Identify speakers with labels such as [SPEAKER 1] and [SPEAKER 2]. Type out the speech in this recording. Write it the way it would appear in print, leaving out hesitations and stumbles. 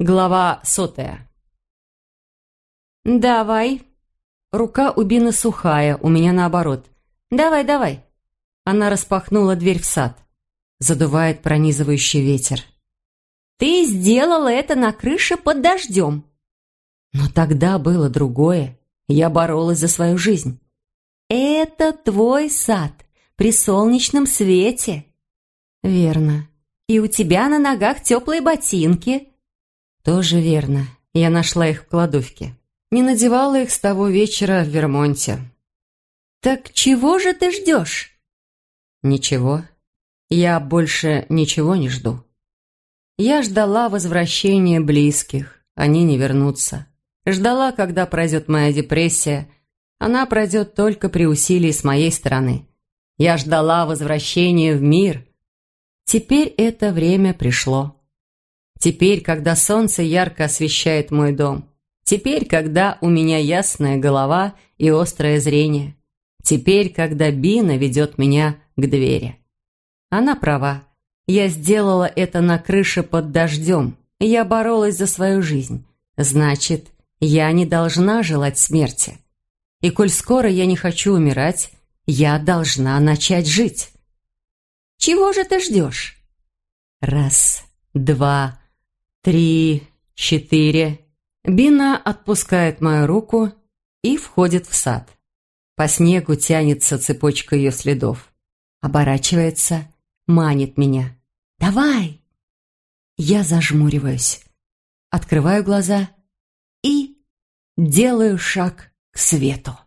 [SPEAKER 1] Глава 100. «Давай». Рука у Бины сухая, у меня наоборот. «Давай, давай». Она распахнула дверь в сад. Задувает пронизывающий ветер. «Ты сделала это на крыше под дождем». Но тогда было другое. Я боролась за свою жизнь. «Это твой сад при солнечном свете». «Верно. И у тебя на ногах теплые ботинки». «Тоже верно. Я нашла их в кладовке. Не надевала их с того вечера в Вермонте». «Так чего же ты ждешь?» «Ничего. Я больше ничего не жду. Я ждала возвращения близких. Они не вернутся. Ждала, когда пройдет моя депрессия. Она пройдет только при усилии с моей стороны. Я ждала возвращения в мир. Теперь это время пришло. Теперь, когда солнце ярко освещает мой дом. Теперь, когда у меня ясная голова и острое зрение. Теперь, когда Бина ведет меня к двери. Она права. Я сделала это на крыше под дождем. Я боролась за свою жизнь. Значит, я не должна желать смерти. И коль скоро я не хочу умирать, я должна начать жить. Чего же ты ждешь? 1, 2, 3, 4. Бина отпускает мою руку и входит в сад. По снегу тянется цепочка ее следов. Оборачивается, манит меня. «Давай!» Я зажмуриваюсь, открываю глаза и делаю шаг к свету.